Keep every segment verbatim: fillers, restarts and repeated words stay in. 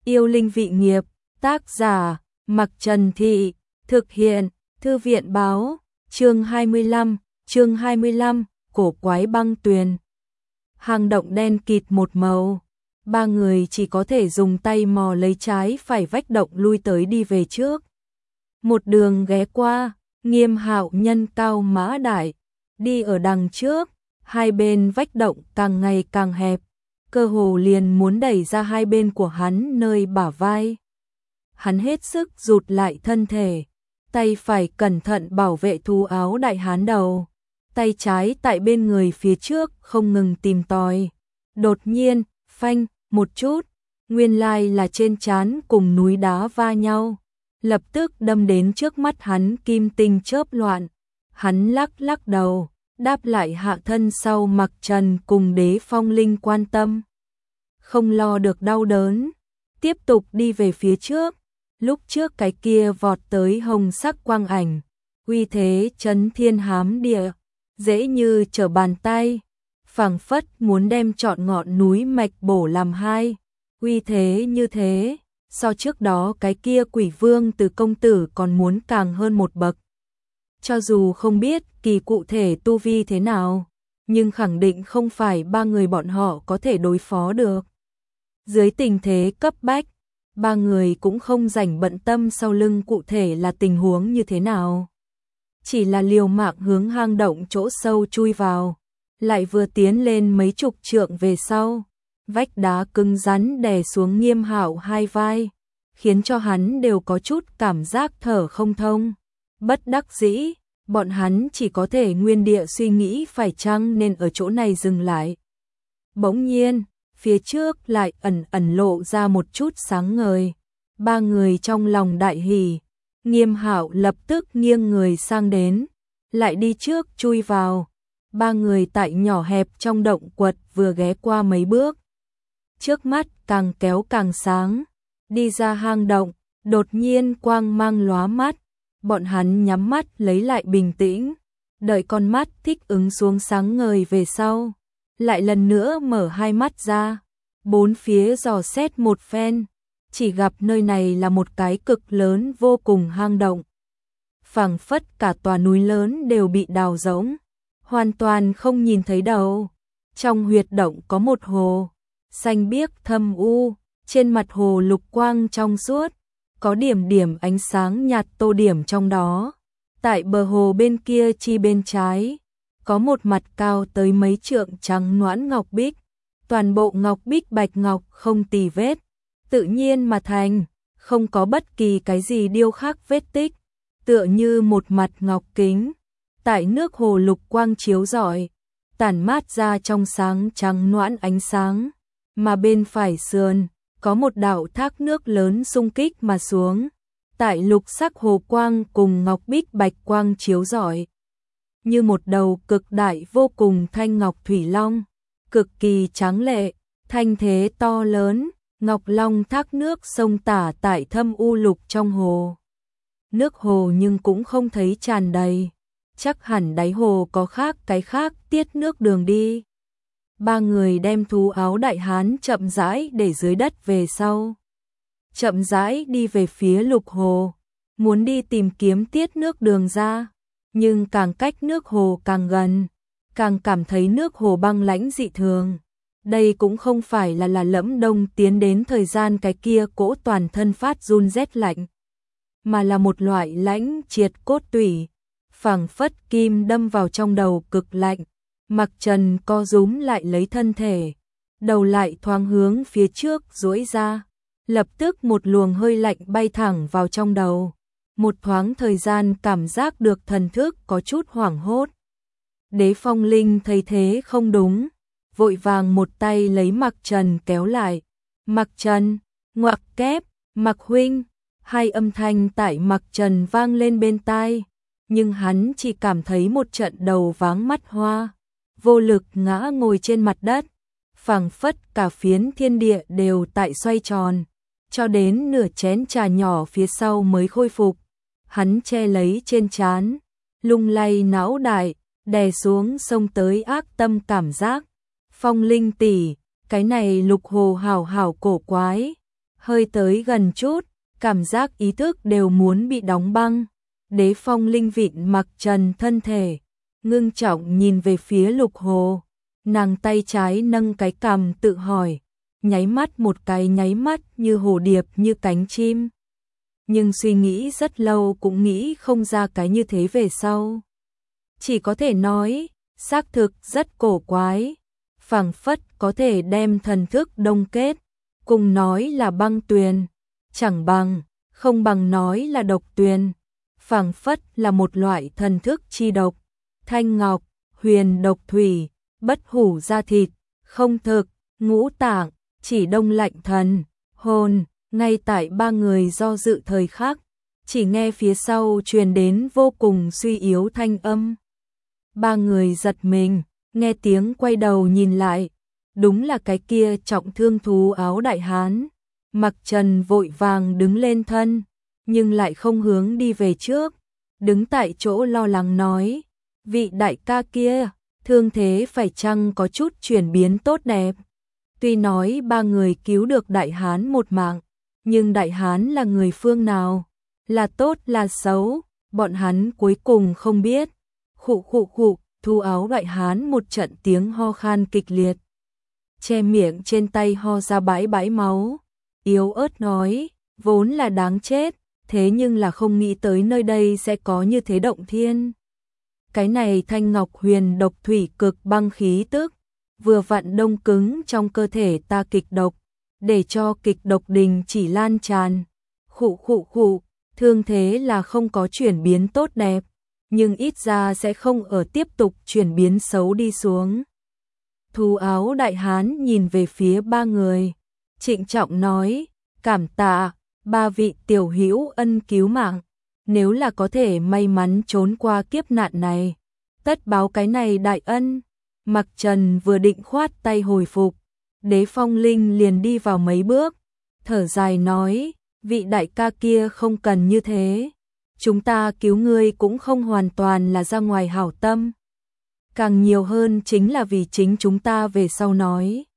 Yêu linh vị nghiệp, tác giả, Mặc Trần Thị, thực hiện, Thư viện báo, chương hai mươi lăm, chương hai mươi lăm, cổ quái băng tuyền. Hang động đen kịt một màu, ba người chỉ có thể dùng tay mò lấy trái phải vách động lui tới đi về trước. Một đường ghé qua, Nghiêm Hạo nhân cao mã đại, đi ở đằng trước, hai bên vách động càng ngày càng hẹp, cơ hồ liền muốn đẩy ra hai bên của hắn nơi bả vai. Hắn hết sức rụt lại thân thể, tay phải cẩn thận bảo vệ thú áo đại hán đầu, tay trái tại bên người phía trước không ngừng tìm tòi. Đột nhiên, phanh, một chút, nguyên lai là trên trán cùng núi đá va nhau, lập tức đâm đến trước mắt hắn kim tinh chớp loạn. Hắn lắc lắc đầu, đáp lại hạ thân sau Mặc Trần cùng Đế Phong Linh quan tâm. Không lo được đau đớn, tiếp tục đi về phía trước. Lúc trước cái kia vọt tới hồng sắc quang ảnh, uy thế chấn thiên hám địa, dễ như trở bàn tay, phảng phất muốn đem trọn ngọn núi mạch bổ làm hai. Uy thế như thế, so trước đó cái kia quỷ vương từ công tử còn muốn càng hơn một bậc. Cho dù không biết kỳ cụ thể tu vi thế nào, nhưng khẳng định không phải ba người bọn họ có thể đối phó được. Dưới tình thế cấp bách, ba người cũng không rảnh bận tâm sau lưng cụ thể là tình huống như thế nào. Chỉ là liều mạng hướng hang động chỗ sâu chui vào, lại vừa tiến lên mấy chục trượng về sau, vách đá cứng rắn đè xuống Nghiêm Hạo hai vai, khiến cho hắn đều có chút cảm giác thở không thông. Bất đắc dĩ, bọn hắn chỉ có thể nguyên địa suy nghĩ phải chăng nên ở chỗ này dừng lại. Bỗng nhiên, phía trước lại ẩn ẩn lộ ra một chút sáng ngời. Ba người trong lòng đại hỉ, Nghiêm Hạo lập tức nghiêng người sang đến, lại đi trước chui vào. Ba người tại nhỏ hẹp trong động quật vừa ghé qua mấy bước. Trước mắt càng kéo càng sáng, đi ra hang động, đột nhiên quang mang lóa mắt. Bọn hắn nhắm mắt lấy lại bình tĩnh, đợi con mắt thích ứng xuống sáng ngời về sau, lại lần nữa mở hai mắt ra, bốn phía dò xét một phen, chỉ gặp nơi này là một cái cực lớn vô cùng hang động. Phảng phất cả tòa núi lớn đều bị đào rỗng, hoàn toàn không nhìn thấy đầu. Trong huyệt động có một hồ, xanh biếc thâm u, trên mặt hồ lục quang trong suốt, có điểm điểm ánh sáng nhạt tô điểm trong đó. Tại bờ hồ bên kia chi bên trái, có một mặt cao tới mấy trượng trắng nõn ngọc bích, toàn bộ ngọc bích bạch ngọc không tì vết, tự nhiên mà thành, không có bất kỳ cái gì điêu khắc vết tích, tựa như một mặt ngọc kính. Tại nước hồ lục quang chiếu rọi, tản mát ra trong sáng trắng nõn ánh sáng, mà bên phải sườn có một đạo thác nước lớn xung kích mà xuống, tại lục sắc hồ quang cùng ngọc bích bạch quang chiếu rọi, như một đầu cực đại vô cùng thanh ngọc thủy long, cực kỳ tráng lệ, thanh thế to lớn. Ngọc long thác nước sông tả tại thâm u lục trong hồ. Nước hồ nhưng cũng không thấy tràn đầy, chắc hẳn đáy hồ có khác cái khác tiết nước đường đi. Ba người đem thú áo đại hán chậm rãi để dưới đất về sau, chậm rãi đi về phía lục hồ, muốn đi tìm kiếm tiết nước đường ra, nhưng càng cách nước hồ càng gần, càng cảm thấy nước hồ băng lãnh dị thường. Đây cũng không phải là là Lẫm Đông tiến đến thời gian cái kia cỗ toàn thân phát run rét lạnh, mà là một loại lãnh triệt cốt tủy, phảng phất kim đâm vào trong đầu cực lạnh. Mặc Trần co rúm lại lấy thân thể, đầu lại thoáng hướng phía trước duỗi ra, lập tức một luồng hơi lạnh bay thẳng vào trong đầu. Một thoáng thời gian cảm giác được thần thức có chút hoảng hốt. Đế Phong Linh thấy thế không đúng, vội vàng một tay lấy Mặc Trần kéo lại. Mặc Trần, ngoặc kép, Mặc huynh, hai âm thanh tại Mặc Trần vang lên bên tai, nhưng hắn chỉ cảm thấy một trận đầu váng mắt hoa, vô lực ngã ngồi trên mặt đất, phảng phất cả phiến thiên địa đều tại xoay tròn, cho đến nửa chén trà nhỏ phía sau mới khôi phục. Hắn che lấy trên trán, lung lay não đại, đè xuống xông tới ác tâm cảm giác. Phong Linh tỷ, cái này lục hồ hảo hảo cổ quái, hơi tới gần chút, cảm giác ý thức đều muốn bị đóng băng. Đế Phong Linh vịn Mặc Trần thân thể, ngưng trọng nhìn về phía Lục Hồ, nàng tay trái nâng cái cằm tự hỏi, nháy mắt một cái nháy mắt như hồ điệp như cánh chim. Nhưng suy nghĩ rất lâu cũng nghĩ không ra cái như thế về sau. Chỉ có thể nói, xác thực rất cổ quái, phảng phất có thể đem thần thức đông kết, cùng nói là băng tuyền, chẳng bằng, không bằng nói là độc tuyền, phảng phất là một loại thần thức chi độc, thanh ngọc, huyền độc thủy, bất hủ da thịt, không thực, ngũ tạng, chỉ đông lạnh thần, hồn. Ngay tại ba người do dự thời khắc, chỉ nghe phía sau truyền đến vô cùng suy yếu thanh âm. Ba người giật mình, nghe tiếng quay đầu nhìn lại, đúng là cái kia trọng thương thú áo đại hán. Mặc Trần vội vàng đứng lên thân, nhưng lại không hướng đi về trước, đứng tại chỗ lo lắng nói, vị đại ca kia, thương thế phải chăng có chút chuyển biến tốt đẹp. Tuy nói ba người cứu được đại hán một mạng, nhưng đại hán là người phương nào, là tốt là xấu, bọn hắn cuối cùng không biết. Khụ khụ khụ, thú áo đại hán một trận tiếng ho khan kịch liệt, che miệng trên tay ho ra bãi bãi máu, yếu ớt nói, vốn là đáng chết, thế nhưng là không nghĩ tới nơi đây sẽ có như thế động thiên. Cái này thanh ngọc huyền độc thủy cực băng khí tức, vừa vặn đông cứng trong cơ thể ta kịch độc, để cho kịch độc đình chỉ lan tràn. Khụ khụ khụ, thương thế là không có chuyển biến tốt đẹp, nhưng ít ra sẽ không ở tiếp tục chuyển biến xấu đi xuống. Thú áo đại hán nhìn về phía ba người, trịnh trọng nói, cảm tạ, ba vị tiểu hữu ân cứu mạng, nếu là có thể may mắn trốn qua kiếp nạn này, tất báo cái này đại ân. Mặc Trần vừa định khoát tay hồi phục, Đế Phong Linh liền đi vào mấy bước, thở dài nói, vị đại ca kia không cần như thế, chúng ta cứu ngươi cũng không hoàn toàn là ra ngoài hảo tâm, càng nhiều hơn chính là vì chính chúng ta về sau nói.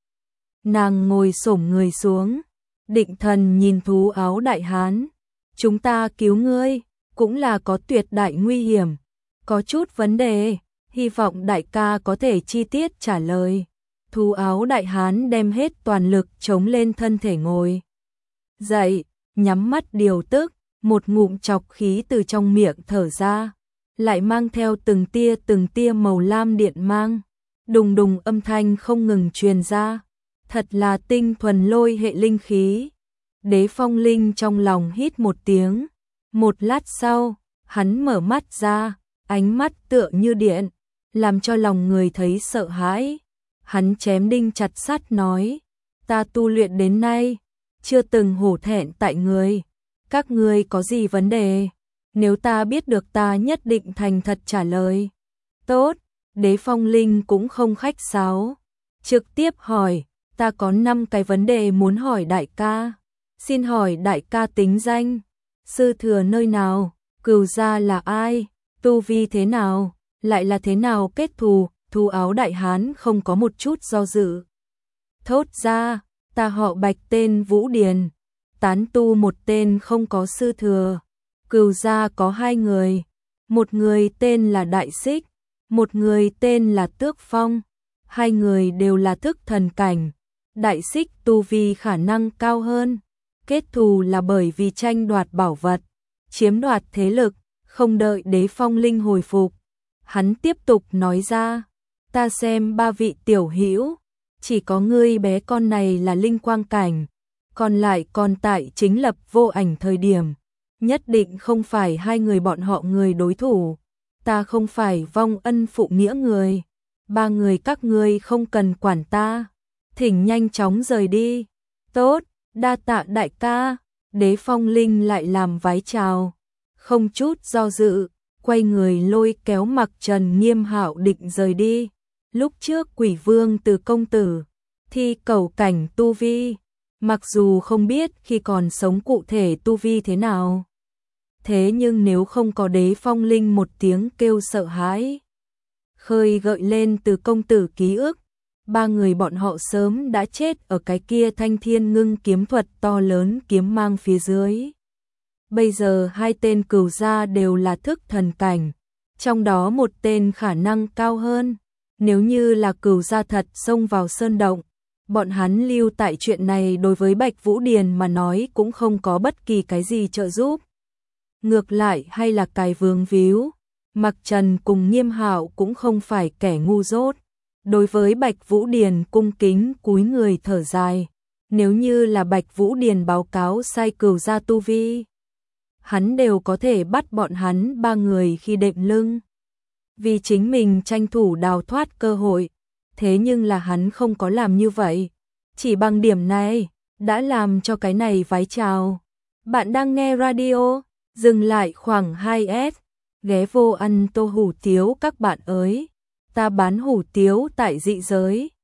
Nàng ngồi xổm người xuống, định thần nhìn thú áo đại hán, chúng ta cứu ngươi, cũng là có tuyệt đại nguy hiểm, có chút vấn đề, hy vọng đại ca có thể chi tiết trả lời. Thú áo đại hán đem hết toàn lực chống lên thân thể ngồi dậy, nhắm mắt điều tức, một ngụm chọc khí từ trong miệng thở ra, lại mang theo từng tia từng tia màu lam điện mang, đùng đùng âm thanh không ngừng truyền ra, thật là tinh thuần lôi hệ linh khí. Đế Phong Linh trong lòng hít một tiếng, một lát sau, hắn mở mắt ra, ánh mắt tựa như điện, làm cho lòng người thấy sợ hãi. Hắn chém đinh chặt sắt nói, ta tu luyện đến nay, chưa từng hổ thẹn tại người, các ngươi có gì vấn đề, nếu ta biết được ta nhất định thành thật trả lời. Tốt, Đế Phong Linh cũng không khách sáo, trực tiếp hỏi, ta có năm cái vấn đề muốn hỏi đại ca, xin hỏi đại ca tính danh, sư thừa nơi nào, cừu gia là ai, tu vi thế nào, lại là thế nào kết thù. Thú áo đại hán không có một chút do dự, thốt ra, ta họ Bạch tên Vũ Điền, tán tu một tên không có sư thừa, cừu gia có hai người, một người tên là Đại Xích, một người tên là Tước Phong, hai người đều là thức thần cảnh, Đại Xích tu vi khả năng cao hơn, kết thù là bởi vì tranh đoạt bảo vật, chiếm đoạt thế lực. Không đợi Đế Phong Linh hồi phục, hắn tiếp tục nói ra, ta xem ba vị tiểu hữu, chỉ có ngươi bé con này là linh quang cảnh, còn lại còn tại chính lập vô ảnh thời điểm, nhất định không phải hai người bọn họ người đối thủ, ta không phải vong ân phụ nghĩa người, ba người các ngươi không cần quản ta, thỉnh nhanh chóng rời đi. Tốt, đa tạ đại ca. Đế Phong Linh lại làm vái chào, không chút do dự, quay người lôi kéo Mặc Trần Nghiêm Hạo định rời đi. Lúc trước Quỷ Vương từ công tử thi cầu cảnh tu vi, mặc dù không biết khi còn sống cụ thể tu vi thế nào, thế nhưng nếu không có Đế Phong Linh một tiếng kêu sợ hãi, khơi gợi lên từ công tử ký ức, ba người bọn họ sớm đã chết ở cái kia thanh thiên ngưng kiếm thuật to lớn kiếm mang phía dưới. Bây giờ hai tên cửu gia đều là thức thần cảnh, trong đó một tên khả năng cao hơn. Nếu như là cửu gia thật xông vào sơn động, bọn hắn lưu tại chuyện này đối với Bạch Vũ Điền mà nói cũng không có bất kỳ cái gì trợ giúp. Ngược lại hay là cái vướng víu, Mặc Trần cùng Nghiêm Hạo cũng không phải kẻ ngu dốt. Đối với Bạch Vũ Điền cung kính cúi người thở dài, nếu như là Bạch Vũ Điền báo cáo sai cửu gia tu vi, hắn đều có thể bắt bọn hắn ba người khi đệm lưng. Vì chính mình tranh thủ đào thoát cơ hội, thế nhưng là hắn không có làm như vậy. Chỉ bằng điểm này, đã làm cho cái này vái chào. Bạn đang nghe radio, dừng lại khoảng hai S, ghé vô ăn tô hủ tiếu các bạn ơi. Ta bán hủ tiếu tại dị giới.